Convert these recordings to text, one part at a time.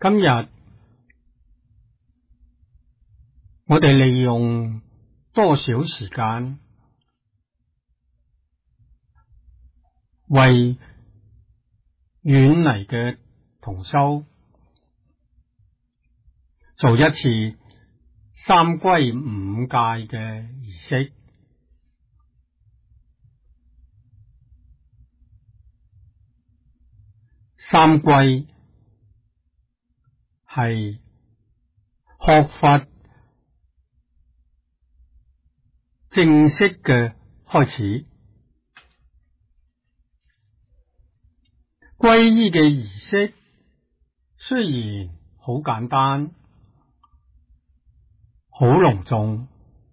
今日我哋利用多少時間為遠嚟嘅同修做一次三歸五戒嘅儀式。三歸係學佛正式嘅開始，皈依嘅儀式雖然好簡單、好隆重，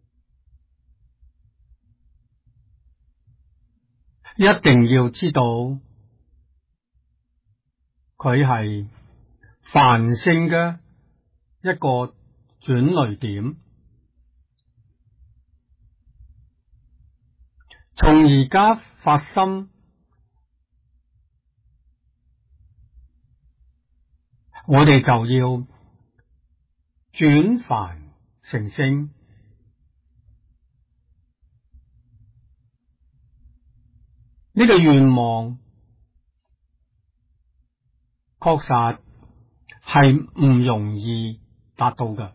一定要知道佢係梵性嘅一個轉捩點。從而家發心，我哋就要轉梵成聖。呢個願望確實係唔容易達到嘅，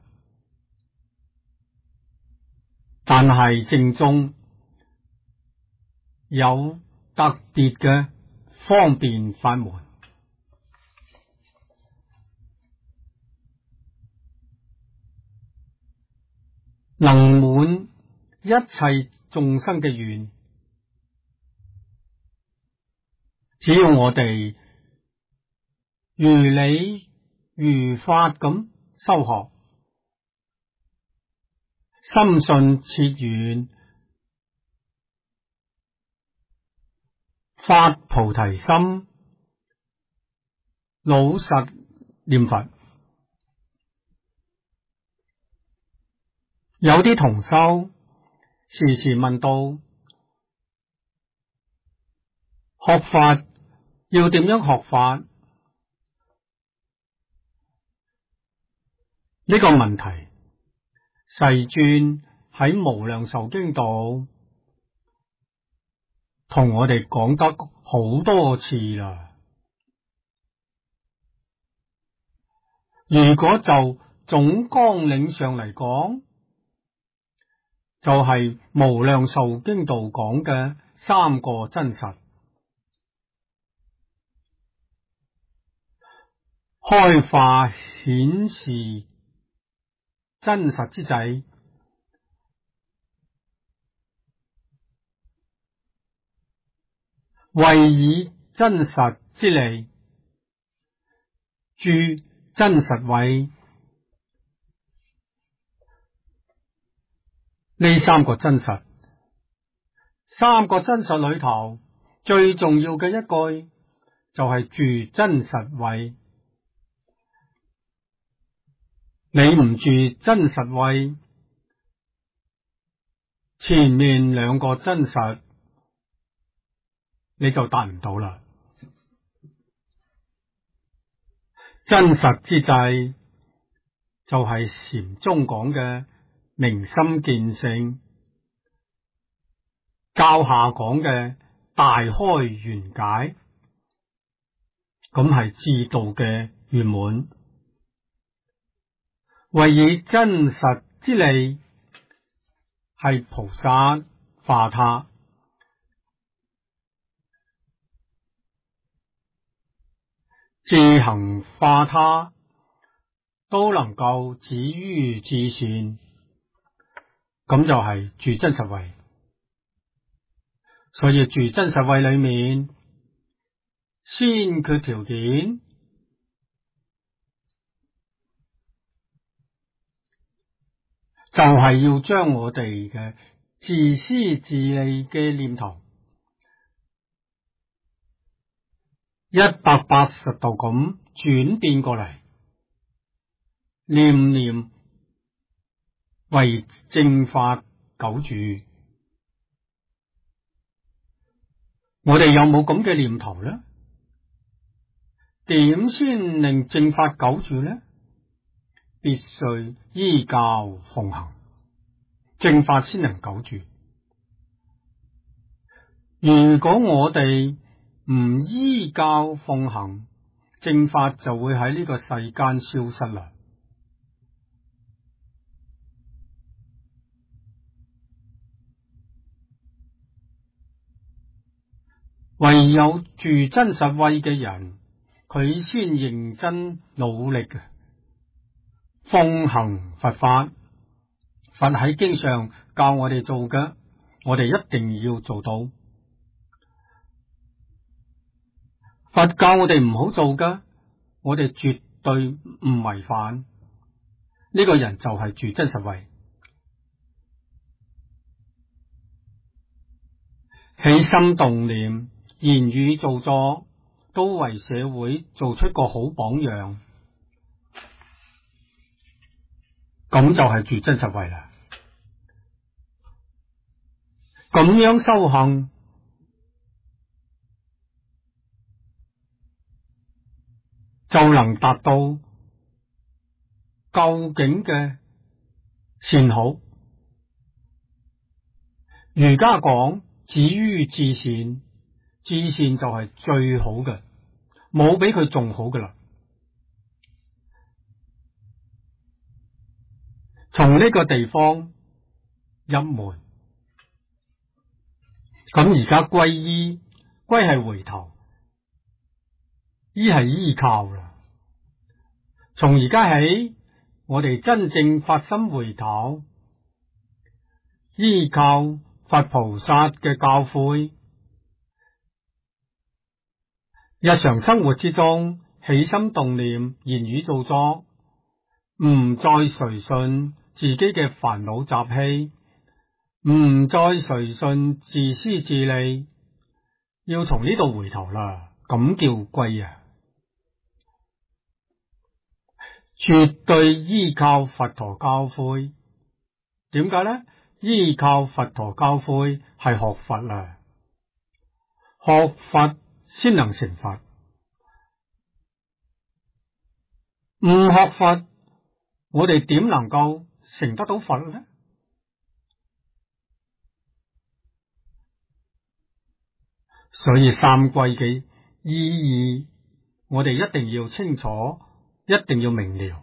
但係正中有特別嘅方便法門，能滿一切眾生嘅願。只要我哋如理如法咁修學，深信切願，發菩提心，老實念佛。有啲同修時時問到學法要點樣學法？呢個問題世尊喺無量壽經度同我哋講得好多次啦。如果就總綱領上嚟講，就係無量壽經度講嘅三個真實：開化顯示真實之際，為以真實之利，諸真實位。呢三個真實，三個真實裏頭最重要嘅一句就係住真實位。你唔住真實位，前面兩個真實你就達唔到啦。真實之際就係禪宗講嘅明心見性，教下講嘅大開圓解，咁係至道嘅圓滿。為以真實之利，係菩薩化他，自行化他，都能夠止於至善，咁就係住真實位。所以住真實位裏面，先決條件就係要將我哋嘅自私自利嘅念頭180度咁轉變過嚟，念念為正法久住。我哋有冇咁嘅念頭呢？ 點先令正法久住呢？必須依教奉行，正法先能久住。如果我哋唔依教奉行，正法就會喺呢個世間消失啦。唯有住真實慧嘅人，佢先認真努力嘅奉行佛法。佛喺經上教我哋做嘅，我哋一定要做到。佛教我哋唔好做嘅，我哋絕對唔違反。呢個人就係住真實慧。起心動念、言語造作，都為社會做出個好榜樣，咁就係住真實慧啦。咁樣修行，就能達到究竟嘅善好。儒家講止於至善，至善就係最好嘅，冇比佢仲好嘅啦。從呢個地方入門，咁而家皈依，皈係回頭，依係依靠啦。從而家起，我哋真正發心回頭，依靠佛菩薩嘅教誨，日常生活之中起心動念、言語造作，唔再隨順自己嘅煩惱習氣，唔再隨順自私自利，要從呢度回頭啦，咁叫皈啊！絕對依靠佛陀教誨。點解呢？依靠佛陀教誨係學佛啦，學佛先能成佛。唔學佛，我哋點能夠成得到佛呢？所以三皈嘅意義，我哋一定要清楚，一定要明了，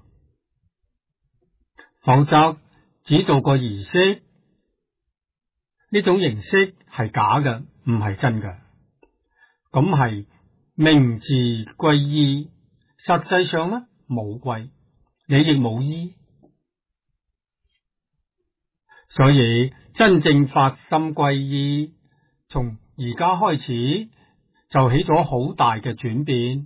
否則只做個儀式，呢種形式係假嘅，唔係真嘅。咁係名字皈依，實際上呢冇皈，你亦冇依。所以真正發心皈依，從而家開始就起咗好大嘅轉變。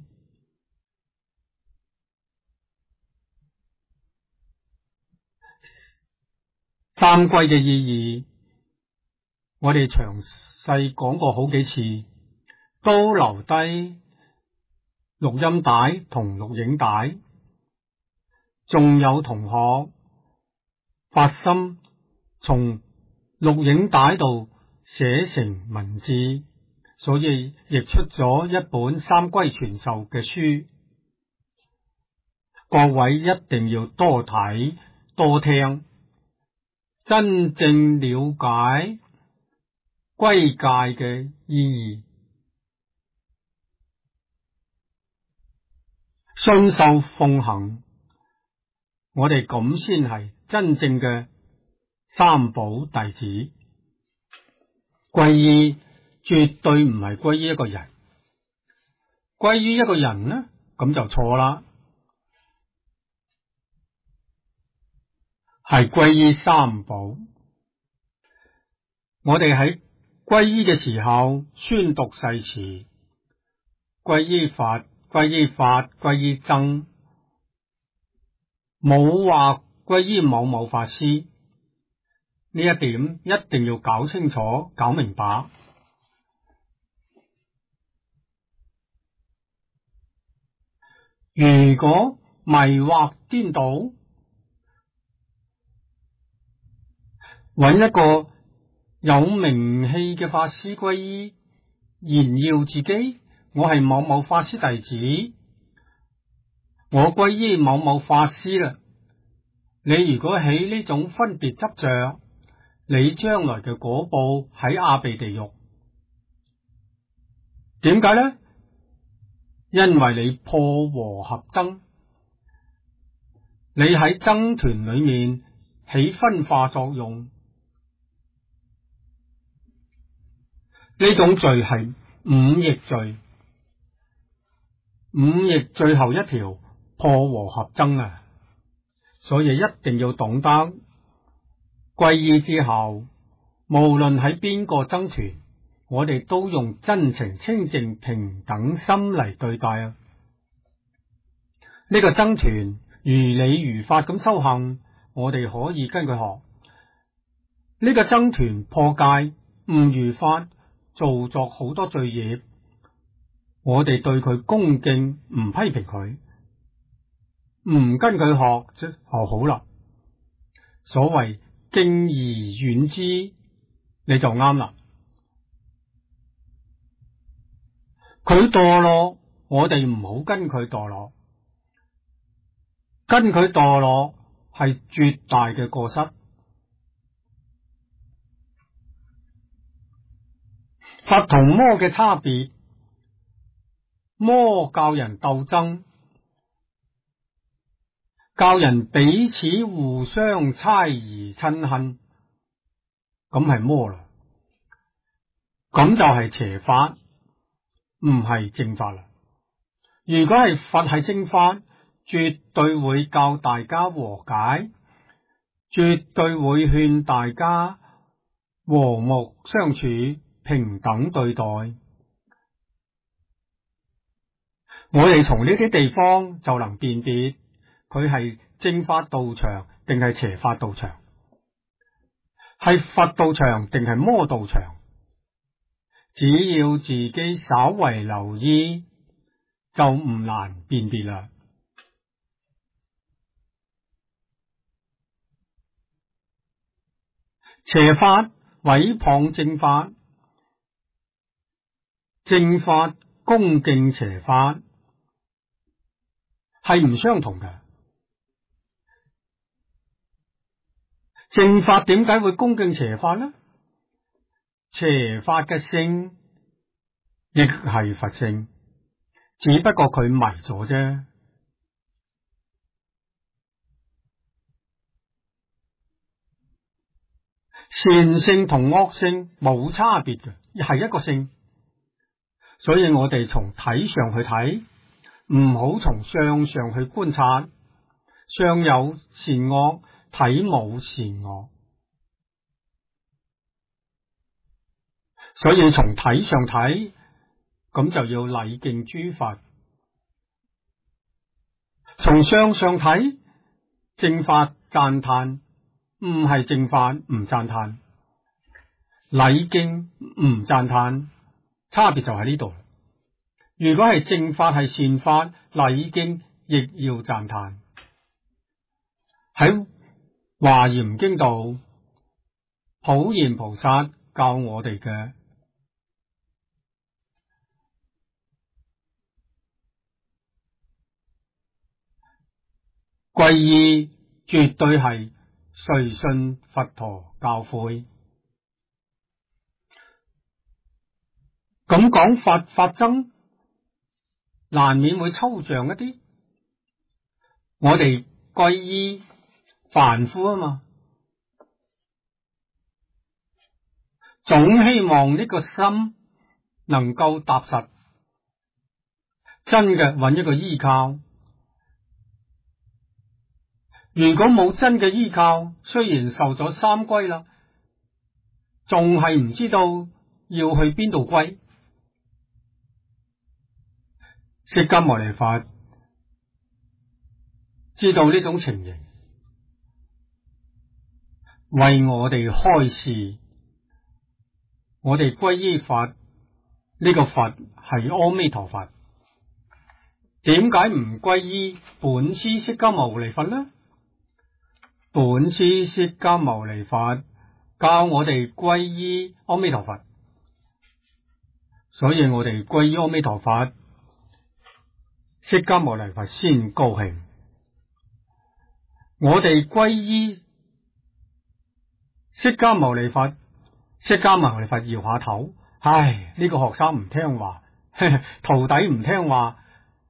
三皈嘅意義，我哋詳細講過好幾次，都留低錄音帶同錄影帶，仲有同學發心從錄影帶度寫成文字，所以譯出咗一本三皈傳授嘅書。各位一定要多睇多聽，真正了解皈戒嘅意義，信受奉行，我哋咁先係真正嘅三寶弟子。皈依絕對唔係皈依一個人，皈依一個人呢，咁就錯啦，係皈依三寶。我哋喺皈依嘅時候宣讀誓詞，皈依佛、皈依法、皈依僧，冇話皈依某某法師。呢一點一定要搞清楚、搞明白。如果迷惑顛倒，揾一個有名氣嘅法師皈依，炫耀自己，我係某某法師弟子， 我歸依某某法師啦。你如果起呢種分別執着，你將來嘅果報喺阿鼻地獄。點解呢？因為你破和合僧，你喺僧團裏面起分化作用，呢種罪係五逆罪。五逆最後一條破和合僧啊！所以一定要懂得皈依之後，無論喺邊個僧團，我哋都用真情、清淨、平等心嚟對待啊！呢個僧團如理如法咁修行，我哋可以跟佢學。呢個僧團破戒唔如法，做作好多罪業，我哋對佢恭敬，唔批評佢，唔跟佢學就好啦。所謂敬而遠之，你就啱啦。佢墮落，我哋唔好跟佢墮落，跟佢墮落係絕大嘅過失。佛同魔嘅差別，魔教人鬥爭，教人彼此互相猜疑嗔恨，咁係魔啦，咁就係邪法，唔係正法啦。如果係佛係正法，絕對會教大家和解，絕對會勸大家和睦相處，平等對待。我哋從呢啲地方就能辨別佢係正法道場定係邪法道場，係佛道場定係魔道場。只要自己稍為留意，就唔難辨別啦。邪法毀謗正法，正法恭敬邪法，係唔相同嘅。正法點解會恭敬邪法呢？邪法嘅性亦係佛性，只不過佢迷咗啫。善性同惡性冇差別嘅，係一個性。所以我哋從體上去睇，唔好從相上去觀察。相有善惡，體冇善惡。所以從體上睇，咁就要禮敬諸佛。從相上睇，正法讚歎，唔係正法唔讚歎。禮敬唔讚歎，差別就喺呢度。如果係正法係善法，禮敬亦要讚歎。喺華嚴經度，普賢菩薩教我哋嘅皈依，絕對係隨信佛陀教誨。咁講法僧，難免會抽象一啲。我哋皈依凡夫啊嘛，總希望呢個心能夠踏實，真嘅揾一個依靠。如果冇真嘅依靠，雖然受咗三歸啦，仲係唔知道要去邊度歸。釋迦牟尼佛知道呢種情形，為我哋開示。我哋皈依佛，呢個佛係阿彌陀佛，點解唔皈依本師釋迦牟尼佛呢？本師釋迦牟尼佛教我哋皈依阿彌陀佛，所以我哋皈依阿彌陀佛， 釋迦牟尼佛先高興。我哋皈依釋迦牟尼佛，釋迦牟尼佛搖下頭，唉，呢個學生唔聽話，徒弟唔聽話，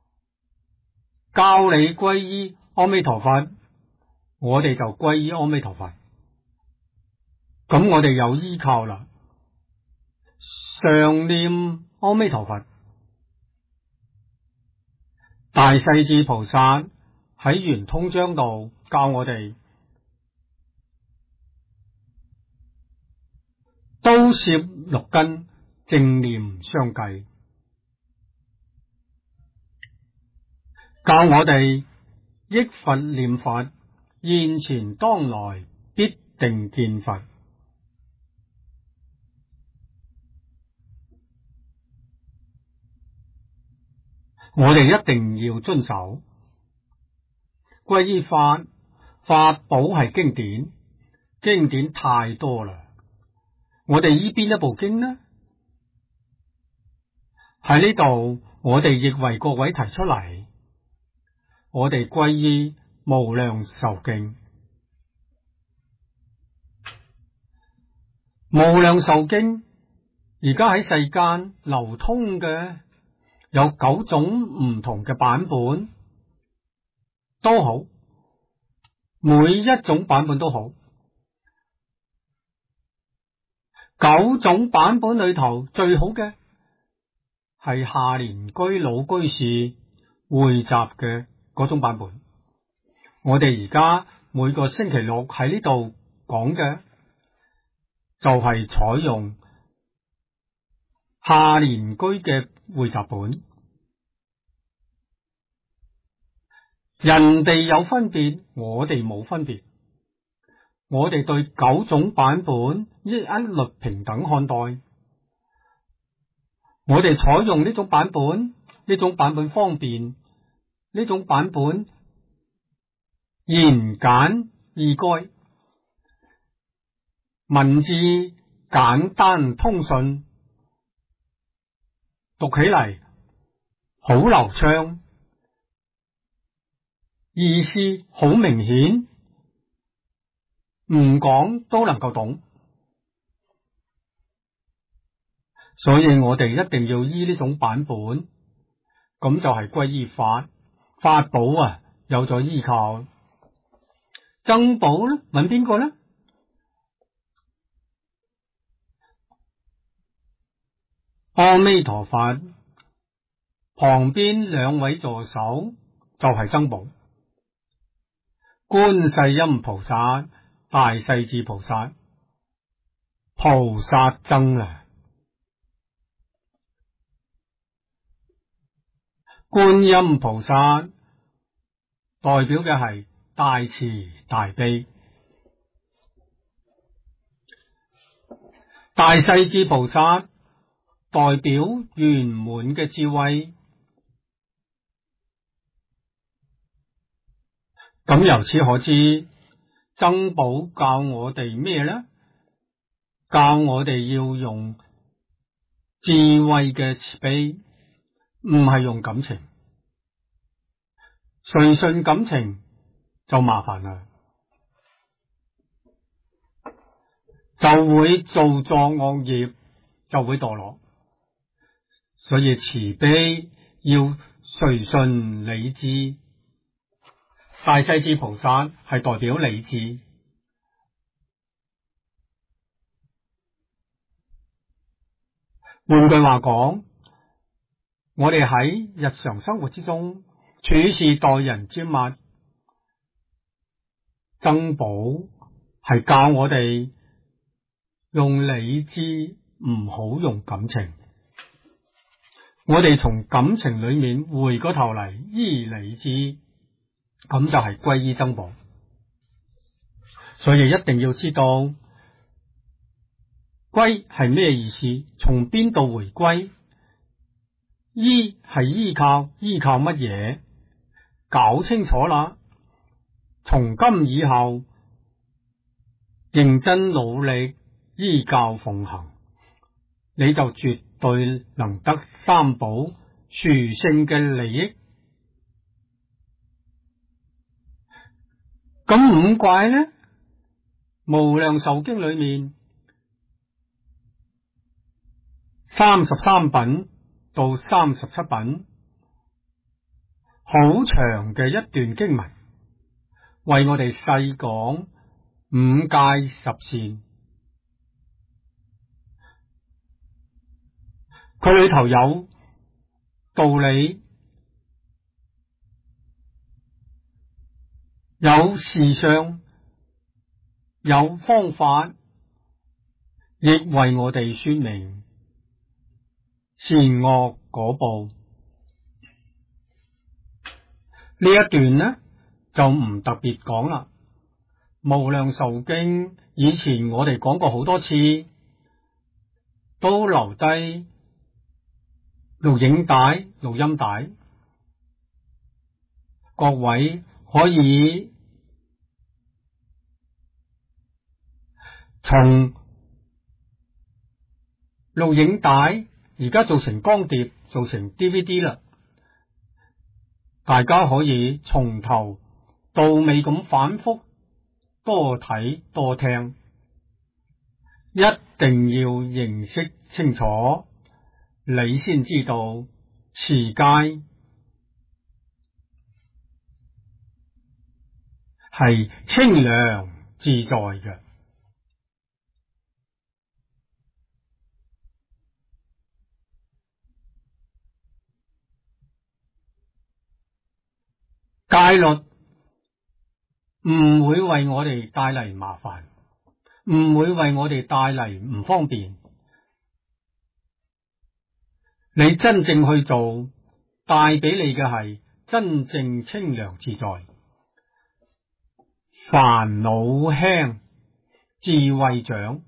教你皈依阿彌陀佛，我哋就皈依阿彌陀佛。咁我哋有依靠啦，常念阿彌陀佛。大勢至菩薩喺圓通章度教我哋，都攝六根，正念相繼，教我哋憶佛念佛，現前當來必定見佛。我哋一定要遵守皈依法，法寶係經典，經典太多啦。我哋依邊一部經呢？喺呢度，我哋亦為各位提出嚟，我哋皈依無量壽經。無量壽經而家喺世間流通嘅有9種唔同嘅版本，都好，每一種版本都好。9種版本裏頭最好嘅係下蓮居老居士匯集嘅嗰種版本。我哋而家每個星期六喺呢度講嘅就係採用下蓮居嘅匯集本。人哋有分別，我哋冇分別。我哋對9種版本一律平等看待。我哋採用呢種版本，呢種版本方便，呢種版本言簡意賅，文字簡單通順，讀起嚟好流暢，意思好明顯，唔講都能夠懂。所以我哋一定要依呢種版本，咁就係皈依法，法寶啊，有咗依靠。僧寶咧，問邊個咧？阿彌陀佛旁邊2位助手就係僧寶，觀世音菩薩、大勢至菩薩，菩薩僧啊！觀音菩薩代表嘅係大慈大悲，大勢至菩薩代表圓滿嘅智慧。咁由此可知，僧寶教我哋咩呢？教我哋要用智慧嘅慈悲，唔係用感情。隨順感情就麻煩啦，就會做作惡業，就會墮落。所以慈悲要隨順理智。大勢至菩薩係代表理智。換句話講，我哋喺日常生活之中處事待人接物，僧寶係教我哋用理智，唔好用感情。我哋從感情裏面回過頭嚟依理智，咁就係皈依僧寶。所以一定要知道歸係咩意思，從邊度回歸？依係依靠，依靠乜嘢？搞清楚啦，從今以後認真努力依教奉行，你就絕對能得三寶殊勝嘅利益。 咁五戒呢？無量壽經裏面33品到37品，好長嘅一段經文，為我哋細講五戒十善。佢裏頭有道理，有事相，有方法，亦為我哋說明善惡果報。呢一段呢就唔特別講啦。無量壽經以前我哋講過好多次，都留低錄影帶、錄音帶，各位可以從錄影帶而家做成光碟，做成 DVD 啦，大家可以從頭到尾咁反覆多睇多聽，一定要認識清楚，你先知道持戒係清涼自在嘅。戒律唔會為我哋帶嚟麻煩，唔會為我哋帶嚟唔方便。你真正去做，帶俾你嘅係真正清涼自在，煩惱輕，智慧長，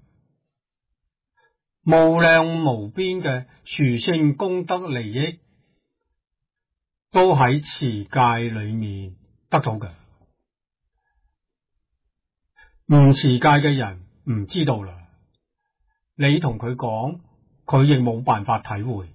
無量無邊嘅殊勝功德利益，都喺持戒裏面得到嘅。唔持戒嘅人唔知道啦，你同佢講，佢亦冇辦法體會。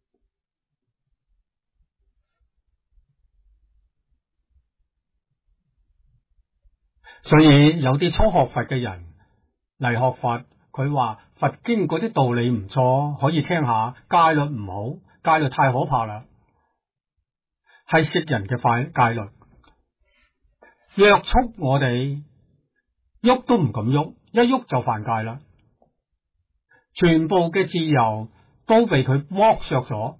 所以有啲初學佛嘅人嚟學佛，佢話佛經嗰啲道理唔錯，可以聽下。戒律唔好，戒律太可怕啦，係食人嘅戒律，約束我哋，喐都唔敢喐，一喐就犯戒啦。全部嘅自由都被佢剝削咗，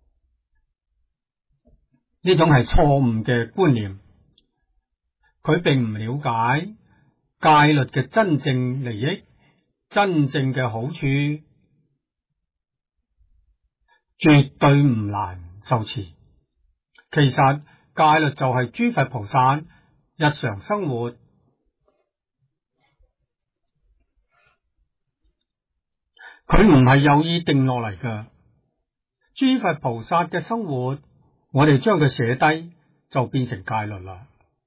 呢種係錯誤嘅觀念。佢並唔了解戒律嘅真正利益，真正嘅好處，絕對唔難受持。其實戒律就係諸佛菩薩日常生活，佢唔係有意定落嚟㗎。諸佛菩薩嘅生活，我哋將佢寫低就變成戒律啦。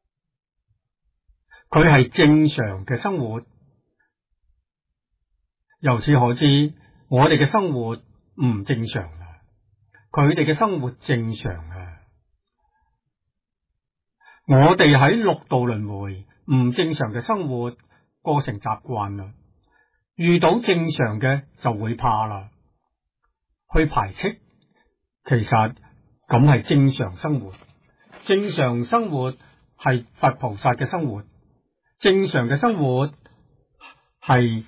佢係正常嘅生活，由此可知，我哋嘅生活唔正常啦，佢哋嘅生活正常啊。我哋喺六道輪迴唔正常嘅生活過成習慣啦，遇到正常嘅就會怕啦，去排斥。其實咁係正常生活，正常生活係佛菩薩嘅生活。正常嘅生活係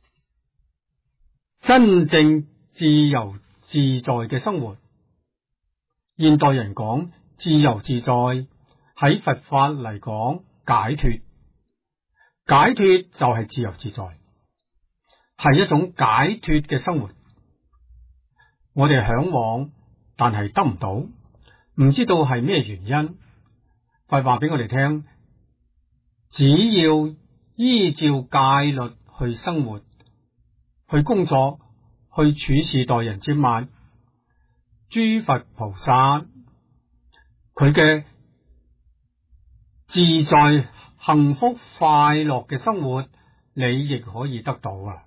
真正自由自在嘅生活。現代人講自由自在，喺佛法嚟講解脫，解脫就係自由自在，係一種解脫嘅生活。我哋向往，但係得唔到，唔知道係咩原因。佛話俾我哋聽，只要依照戒律去生活、去工作、去處事待人接物，諸佛菩薩佢嘅自在、幸福、快樂嘅生活，你亦可以得到啊！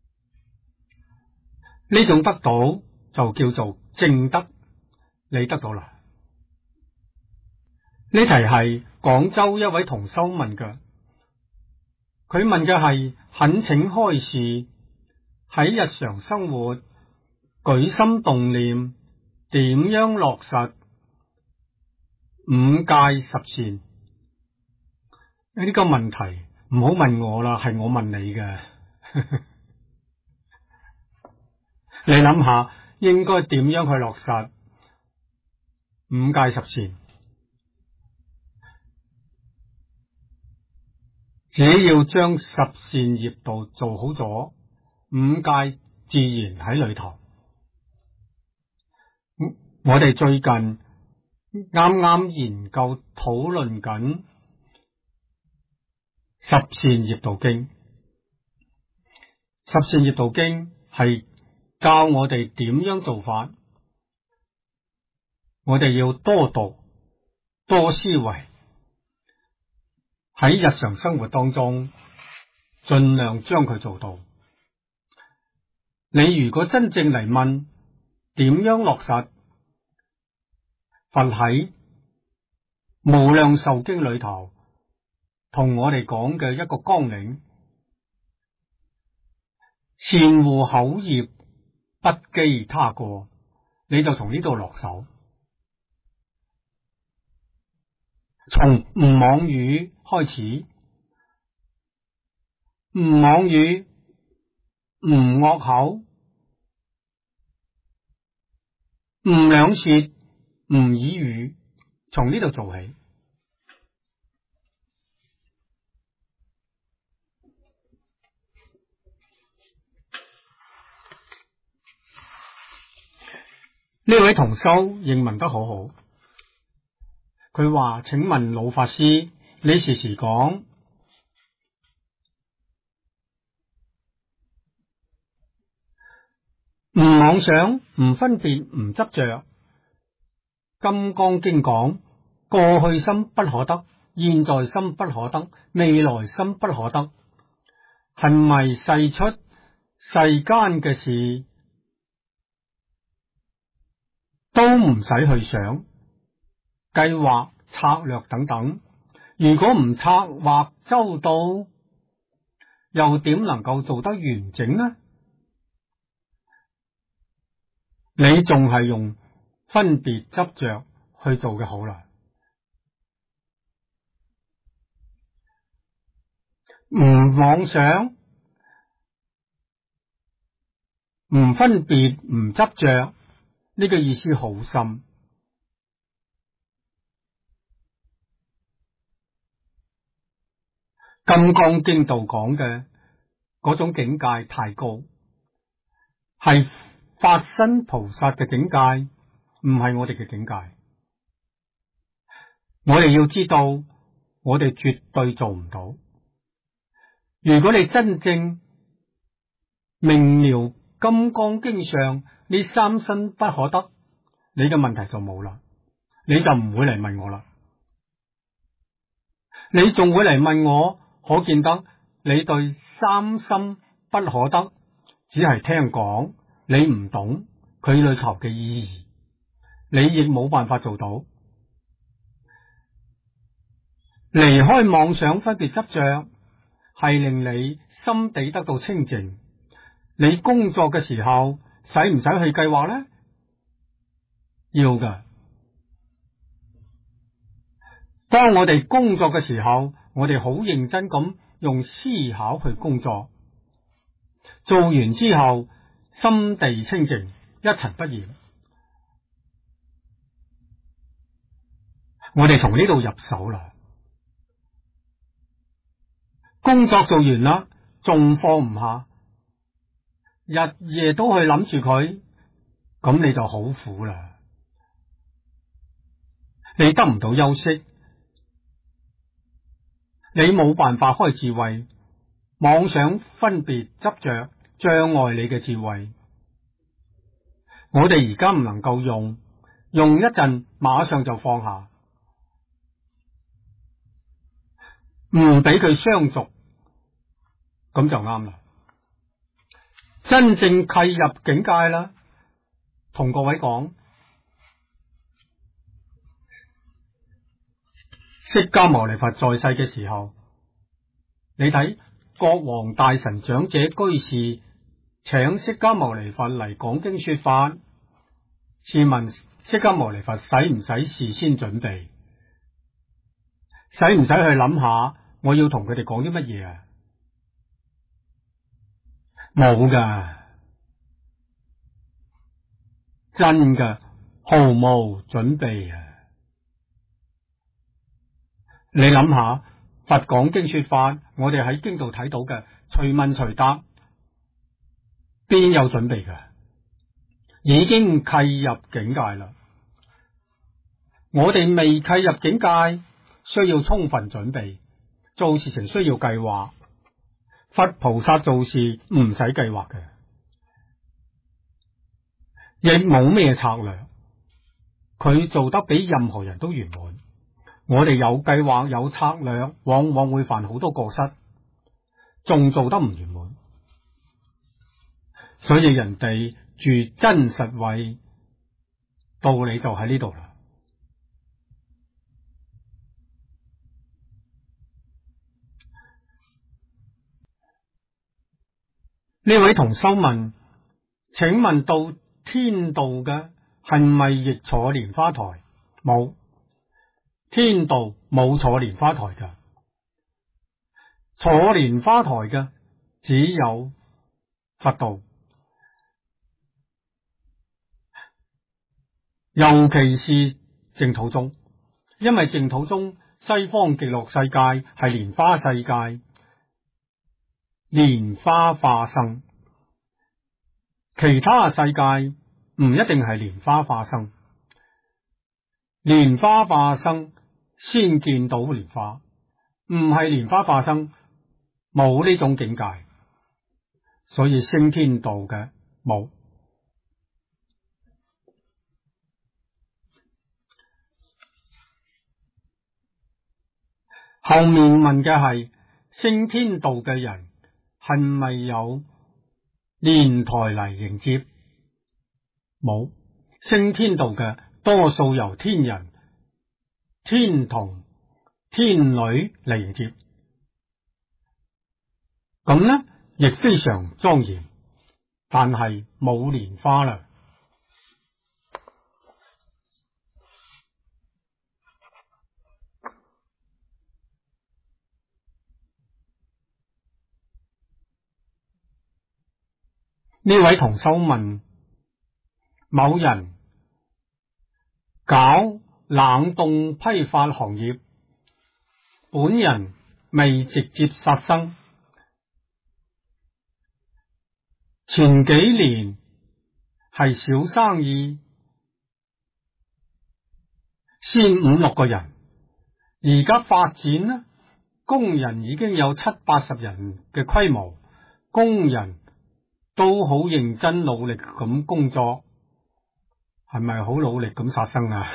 呢種得到就叫做正德，你得到啦。 呢題係廣州一位同修問嘅，佢問嘅係懇請開示喺日常生活舉心動念點樣落實五戒十善。呢個問題唔好問我啦，係我問你嘅。你諗下應該點樣去落實五戒十善？只要將十善業道做好咗，五戒自然喺裏頭。我哋最近啱啱研究討論緊十善業道經。十善業道經係教我哋點樣做法，我哋要多讀多思維，喺日常生活當中盡量將佢做到。你如果真正嚟問點樣落實佛喺無量壽經裏頭同我哋講嘅一個綱領，善護口業不譏他過，你就從呢度落手，從唔妄語開始，唔妄語，唔惡口，唔兩舌，唔綺語，從呢度做起。呢位同修應問得好好，佢話：請問老法師，你時時講唔妄想、唔分別、唔執着。金剛經講過去心不可得，現在心不可得，未來心不可得。係咪世出世間嘅事都唔使去想計劃策略等等？如果唔策劃周到，又點能夠做得完整呢？你仲係用分別執着去做嘅好啦，唔妄想，唔分別，唔執着，呢個意思好深。金剛經度講嘅嗰種境界太高，係法身菩薩嘅境界，唔係我哋嘅境界。我哋要知道，我哋絕對做唔到。如果你真正明了金剛經上呢三身不可得，你嘅問題就冇啦，你就唔會嚟問我啦。你仲會嚟問我，可見得你對三身不可得只係聽講，你唔懂佢裏頭嘅意義，你亦冇辦法做到。離開妄想分別執着，係令你心地得到清淨。你工作嘅時候使唔使去計劃呢？要㗎。當我哋工作嘅時候，我哋好認真咁用思考去工作，做完之後心地清淨，一塵不染。我哋從呢度入手啦。工作做完啦，仲放唔下，日夜都去諗住佢，咁你就好苦啦。你得唔到休息，你冇辦法開智慧，妄想分別執着障礙你嘅智慧。我哋而家唔能夠用一陣馬上就放下，唔俾佢相續，咁就啱啦。真正契入境界啦，同各位講， 釋迦牟尼佛在世嘅時候，你睇國王、大臣、長者、居士請釋迦牟尼佛嚟講經說法，試問釋迦牟尼佛使唔使事先準備？使唔使去諗下我要同佢哋講啲乜嘢啊？冇噶，真噶，毫無準備啊！你諗下，佛講經說法，我哋喺經度睇到嘅，隨問隨答，邊有準備噶？已經契入境界啦。我哋未契入境界，需要充分準備，做事情需要計劃。佛菩薩做事唔使計劃嘅，亦冇咩策略，佢做得比任何人都圓滿。我哋有計劃有策略，往往會犯好多過失，仲做得唔圓滿。所以人哋住真實位，道理就喺呢度啦。呢位同修問，請問到天道嘅係咪亦坐蓮花台？冇，天道冇坐蓮花台㗎，坐蓮花台嘅只有佛道，尤其是淨土宗，因為淨土宗西方極樂世界係蓮花世界。蓮花化生，其他世界唔一定係蓮花化生。蓮花化生先見到蓮花，唔係蓮花化生，冇呢種境界。所以升天道嘅冇。後面問嘅係升天道嘅人係咪有蓮台嚟迎接？冇，升天道嘅多數由天人、天童、天女嚟迎接，咁呢亦非常莊嚴，但係冇蓮花啦。呢位同修問，某人搞冷凍批發行業，本人未直接殺生，前幾年係小生意，先5、6個人，而家發展呢，工人已經有70、80人嘅規模，工人都好認真努力咁工作，係咪好努力咁殺生啊？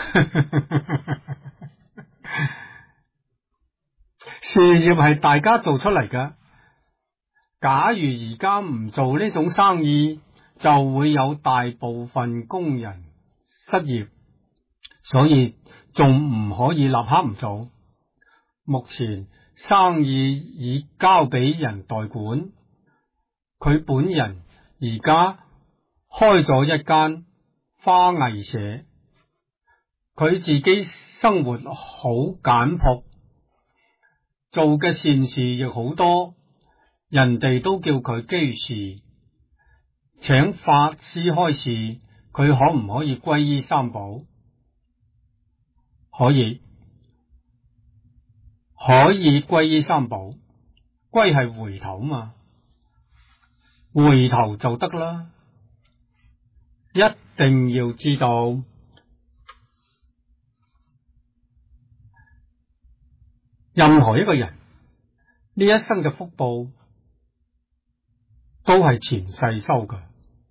事業係大家做出嚟㗎，假如而家唔做呢種生意，就會有大部分工人失業，所以仲唔可以立刻唔做。目前生意已交俾人代管，佢本人而家開咗一間花藝社，佢自己生活好簡樸，做嘅善事亦好多，人哋都叫佢居士，請法師開示，佢可唔可以皈依三寶？可以皈依三寶，皈係回頭嘛，回頭就得啦。一定要知道，任何一個人呢一生嘅福報都係前世修嘅。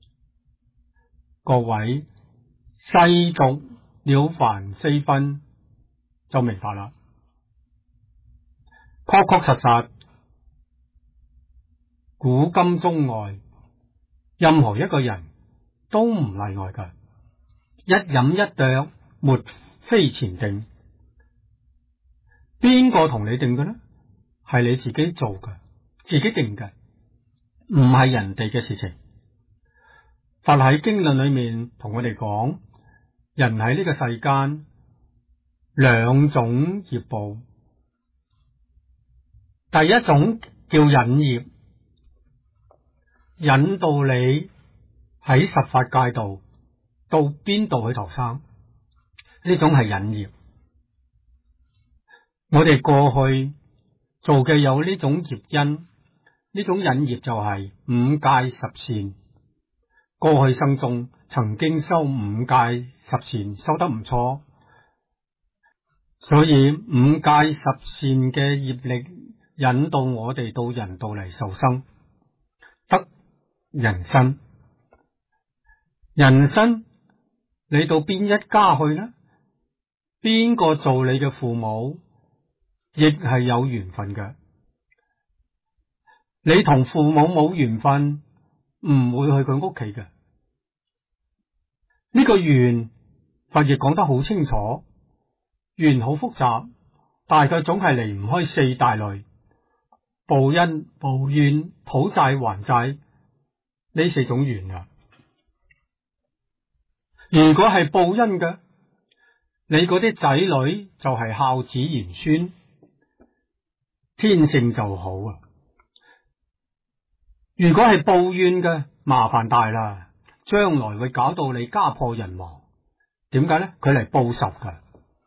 各位世俗了凡四分就明白啦。確確實實，古今中外，任何一個人都唔例外㗎。一飲一啄，沒非前定。邊邊個同你定嘅呢？係你自己做嘅，自己定嘅，唔係人哋嘅事情。佛喺經論裏面同我哋講，人喺呢個世間兩種業報，第一種叫引業，引導你喺十法界度到邊度去投生，呢種係引業。我哋過去做嘅有呢種業因，呢種引業就係五戒十善。過去生中曾經修五戒十善，修得唔錯，所以五戒十善嘅業力引導我哋到人道嚟受生，得人身。人身你到邊一家去呢？邊個做你嘅父母，亦係有緣分嘅。你同父母冇緣分，唔會去佢屋企嘅。呢個緣，佛亦講得好清楚，緣好複雜，大概總係離唔開四大類：報恩、報怨、討債還債，呢四種緣啊。如果係報恩嘅，你嗰啲仔女就係孝子賢孫，天性就好啊。如果係報怨嘅，麻煩大啦，將來會搞到你家破人亡。點解呢？佢嚟報仇噶。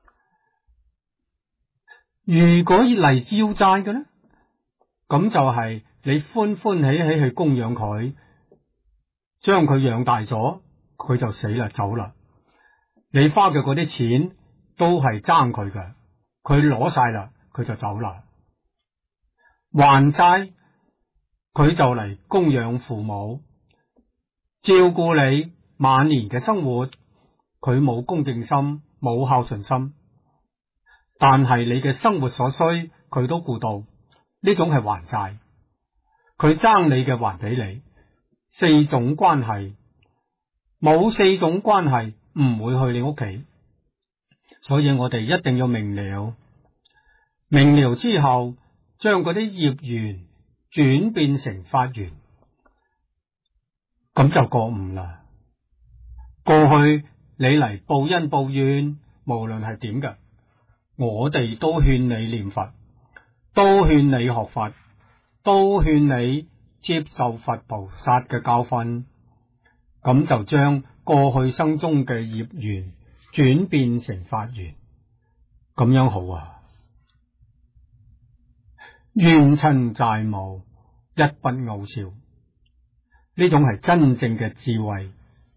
如果嚟要債嘅呢，咁就係你歡歡喜喜去供養佢，將佢養大咗，佢就死啦，走啦。你花嘅嗰啲錢都係爭佢嘅，佢攞晒啦，佢就走啦。還債，佢就嚟供養父母，照顧你晚年嘅生活。佢冇恭敬心，冇孝順心，但係你嘅生活所需，佢都顧到。呢種係還債，佢爭你嘅還俾你。四種關係，冇四種關係唔會去你屋企。所以我哋一定要明了，明了之後，將嗰啲業緣轉變成法緣，咁就覺悟啦。過去你嚟報恩報怨，無論係點嘅，我哋都勸你念佛，都勸你學佛，都勸你接受佛菩薩嘅教訓，咁就將過去生中嘅業緣轉變成法緣，咁樣好啊。冤親債務一筆勾銷，呢種係真正嘅智慧。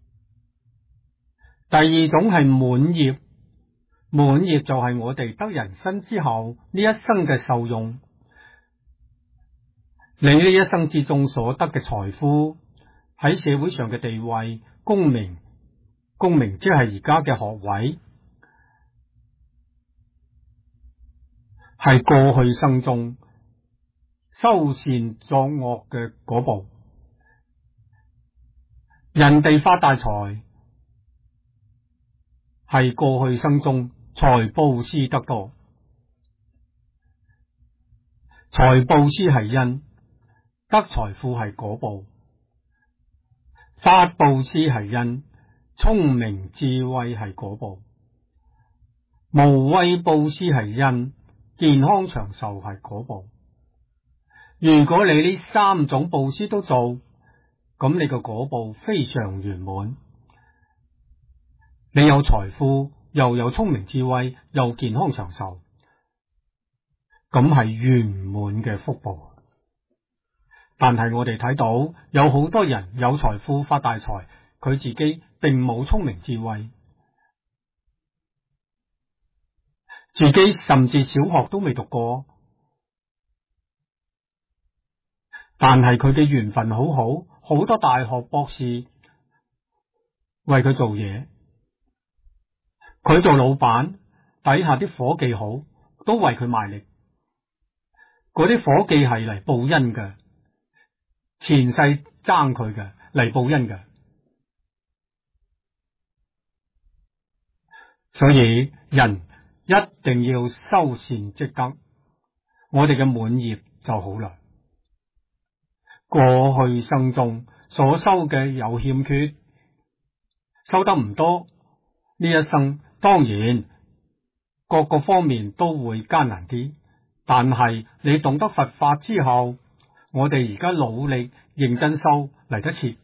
第二種係滿業，滿業就係我哋得人身之後呢一生嘅受用。你呢一生之中所得嘅財富，喺社會上嘅地位、功名即係而家嘅學位，係過去生中修善作惡嘅嗰部。人哋發大財，係過去生中財布施得多。財布施係因，得財富係果報。法布施係因，聰明智慧係果報。無畏布施係因，健康長壽係果報。如果你呢三種布施都做，咁你個果報非常圓滿。你有財富，又有聰明智慧，又健康長壽，咁係圓滿嘅福報。但係我哋睇到有好多人有財富發大財，佢自己並冇聰明智慧，自己甚至小學都未讀過，但係佢嘅緣分好好，好多大學博士為佢做嘢，佢做老闆，底下啲伙計好，都為佢賣力。嗰啲伙計係嚟報恩嘅，前世爭佢嘅，嚟報恩嘅。所以人一定要修善積德， 我哋嘅滿業就好啦。過去生中所修嘅有欠缺，修得唔多，呢一生當然各個方面都會艱難啲，但係你懂得佛法之後，我哋而家努力認真修嚟得切，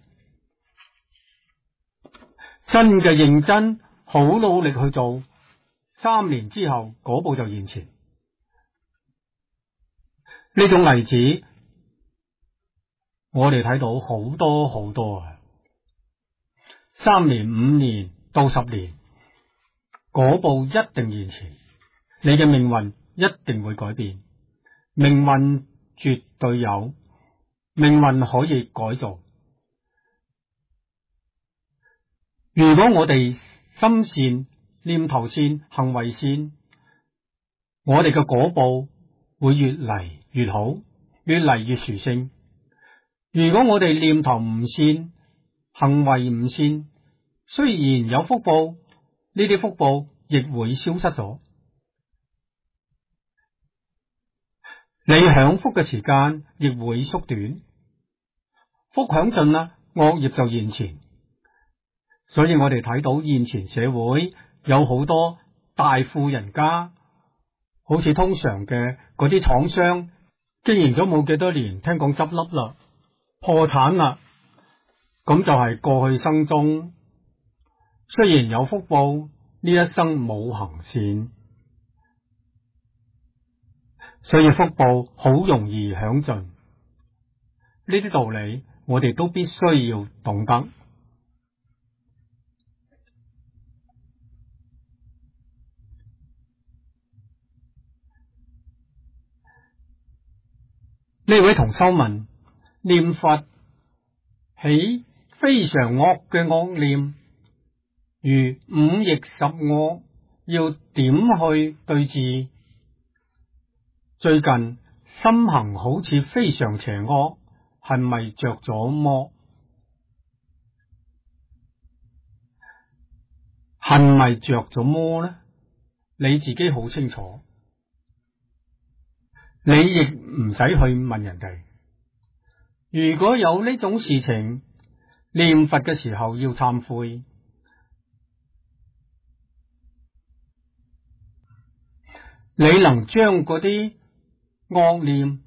真嘅認真好努力去做，3年之後果報就現前。呢種例子我哋睇到好多好多啊，3年、5年到10年，果報一定現前，你嘅命運一定會改變，命運絕對有，命運可以改造。如果我哋心善、念頭善、行為善，我哋嘅果報會越嚟越好，越嚟越殊勝。如果我哋念頭唔善，行為唔善，雖然有福報，呢啲福報亦會消失咗。你享福嘅時間亦會縮短，福享盡啦，惡業就現前。所以我哋睇到現前社會有好多大富人家，好似通常嘅嗰啲廠商，經營咗冇幾多年，聽講執笠啦，破產啦，咁就係過去生中雖然有福報，呢一生冇行善，所以福報好容易享盡。呢啲道理我哋都必須要懂得。呢位同修問，念佛起非常惡嘅惡念，如五逆十惡，要點去對治？最近心行好似非常邪惡，係咪着咗魔？係咪着咗魔呢？你自己好清楚，你亦唔使去問人哋。如果有呢種事情，念佛嘅時候要懺悔。你能將嗰啲惡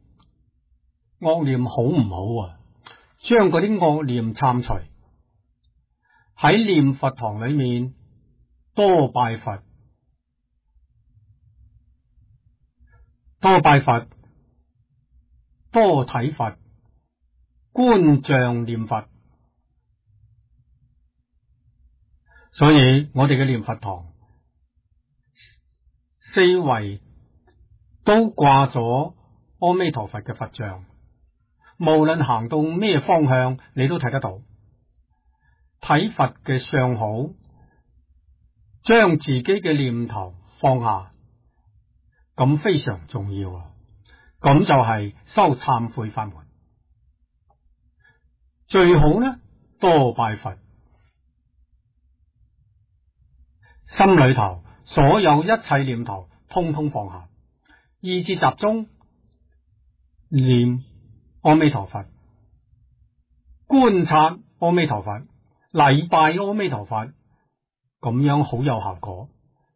念好唔好啊？將嗰啲惡念懺除，喺念佛堂裏面多拜佛，多拜佛，多睇佛，觀像念佛。所以我哋嘅念佛堂四圍都掛咗阿彌陀佛嘅佛像，無論行到咩方向，你都睇得到。睇佛嘅相好，將自己嘅念頭放下，咁非常重要啊！咁就係修懺悔法門。最好呢，多拜佛，心裏頭所有一切念頭通通放下，意志集中念阿彌陀佛，觀察阿彌陀佛，禮拜阿彌陀佛，咁樣好有效果，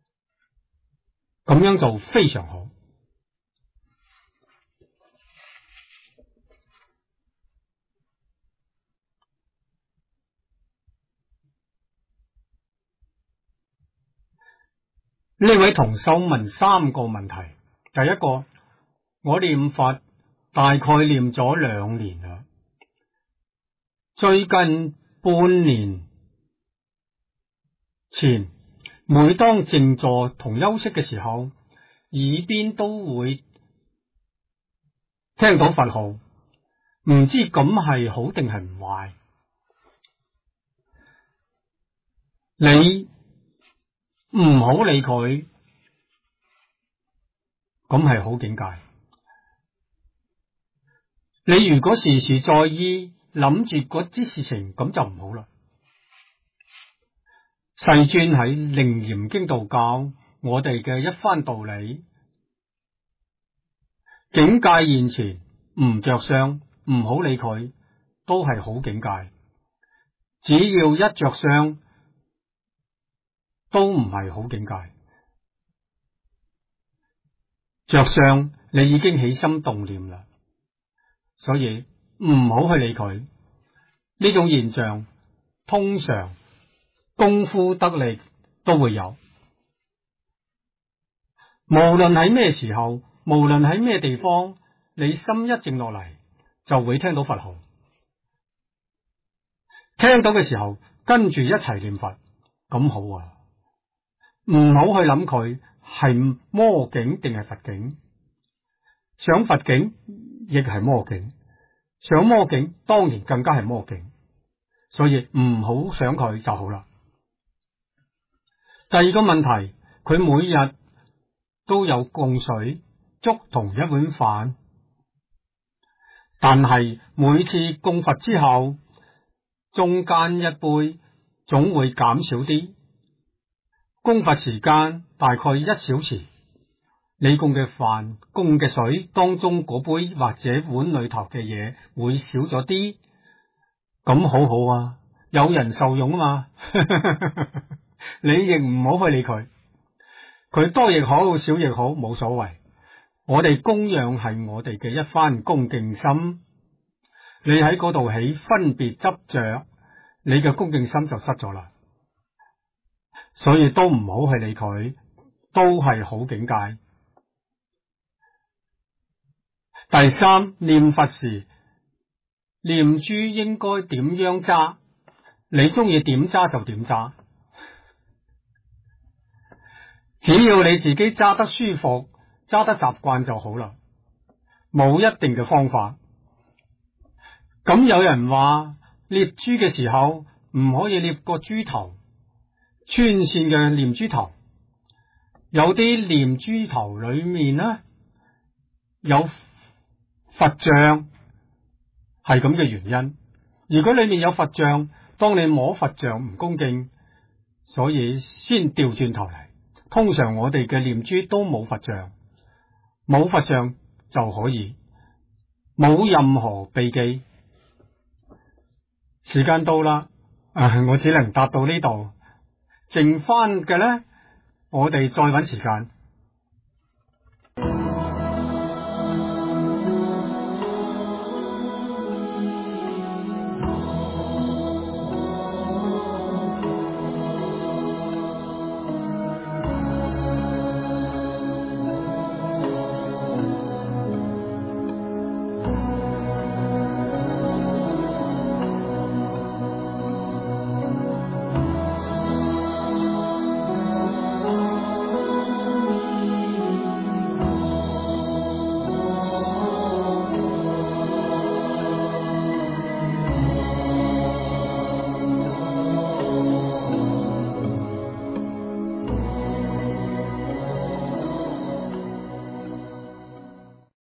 咁樣就非常好。呢位同修問3個問題。第一個，我念佛大概念咗2年啦，最近半年前，每當靜坐同休息嘅時候，耳邊都會聽到佛號，唔知咁係好定係唔壞？你唔好理佢，咁係好境界。你如果時時在意諗住嗰啲事情，咁就唔好啦。世尊喺《楞嚴經》度教我哋嘅一番道理，記境界現前，唔着相，唔好理佢，都係好境界。只要一着相，都唔係好境界。着相，你已經起心動念啦，所以唔好去理佢。呢種現象通常功夫得力都會有，無論喺咩時候，無論喺咩地方，你心一靜落嚟，就會聽到佛號。聽到嘅時候，跟住一齊念佛，咁好啊！唔好去諗佢係魔境定係佛境，想佛境亦係魔境，想魔境當然更加係魔境，所以唔好想佢就好啦。第二個問題，佢每日都有供水粥同一碗飯，但係每次供佛之後，中間一杯總會減少啲。供佛時間大概1小時，你供嘅飯、供嘅水當中嗰杯或者碗裏頭嘅嘢會少咗啲，咁好好啊，有人受用啊嘛。你亦唔好去理佢，佢多亦好，少亦好，冇所謂。我哋供養係我哋嘅一番恭敬心，你喺嗰度起分別執着，你嘅恭敬心就失咗啦。所以都唔好去理佢，都係好境界。第三，念佛時念珠應該點樣揸？你中意點揸就點揸，只要你自己揸得舒服，揸得習慣就好啦，冇一定嘅方法。咁有人話捏珠嘅時候唔可以捏個珠頭，穿線嘅念珠頭，有啲念珠頭裏面呢有佛像，係咁嘅原因。如果裏面有佛像，當你摸佛像唔恭敬，所以先調轉頭嚟。通常我哋嘅念珠都冇佛像，冇佛像就可以，冇任何避忌。時間到啦，我只能答到呢度，剩翻嘅呢，我哋再搵時間